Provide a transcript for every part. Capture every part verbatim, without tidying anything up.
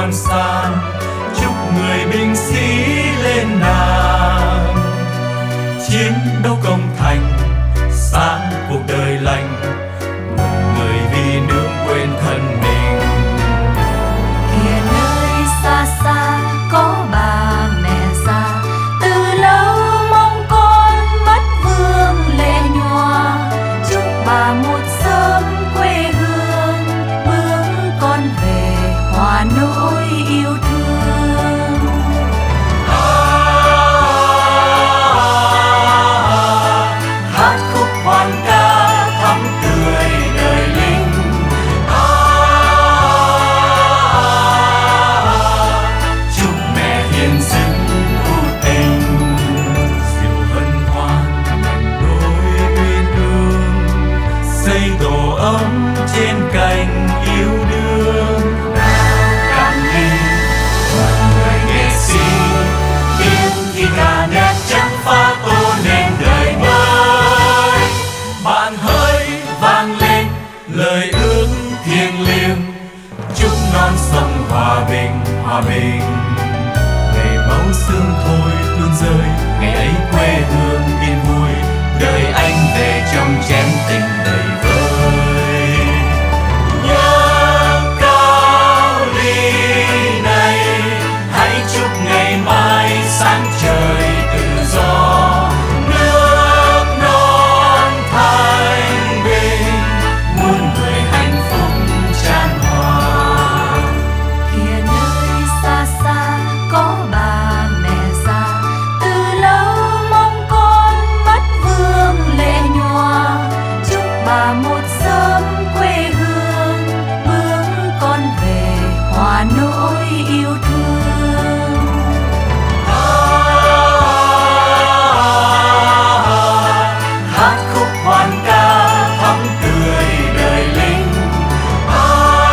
non san, chúc người binh sĩ lên nàng. Chiến đấu công thành, sáng cuộc đời lành, một người vì nước quên thân mình. Kìa nơi xa xa có bà mẹ già, từ lâu mong con mất vương lệ nhòa. Chúc bà một sớm quê hương, bước con về hòa nỗi yêu thương. À, hát khúc hoan ca thắm tươi đời lính. À, chúc mẹ hiền dâng ưu tình, diệu hân hoan nằm đôi uyên ương, xây tổ ấm trên cành yêu đương. Cạn ly mọi người nghệ sĩ, biết khi ca nét trắng pha tô nên đời mới. Bạn hỡi vang lên lời ước thiêng liêng, chúc non sông hòa bình, hòa bình. Ngày máu xương thôi tuôn rơi, ngày ấy quê hương yên vui, đời anh về trong chén tình đầy vơi. Nhớ cao ly này, hãy chúc ngày mai sáng trời tự do. Nước non thanh bình, muôn người hạnh phúc chan hòa. Kìa nơi xa xa có bà mẹ già, từ lâu mong con mất vương lệ nhòa. Chúc bà một sớm quê hương, bước con về hòa nỗi yêu thương. Hát khúc hoan ca thắm tươi đời lính. À,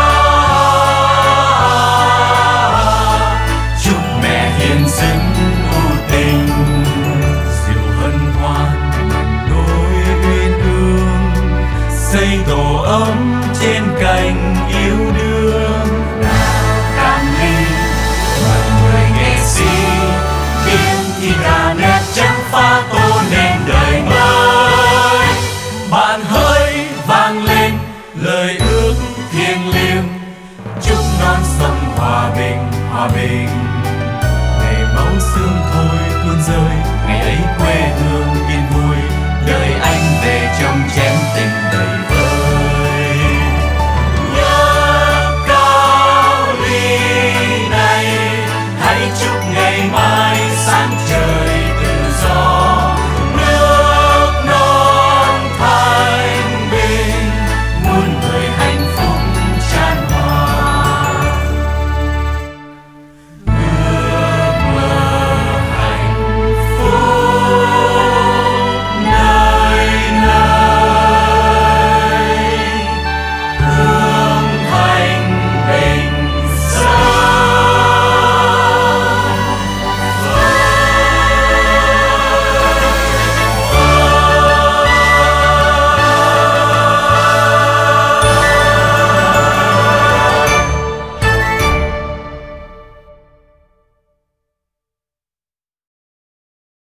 chúc mẹ hiền dâng ưu tình, diệu hân hoan nằm đôi uyên ương, xây tổ ấm trên cành yêu đương. Cạn ly mọi người nghệ sĩ, biết khi ca nét trắng pha tô nên đời mới. Bạn hỡi vang lên lời ước thiêng liêng, chúc non sông hòa bình, hòa bình.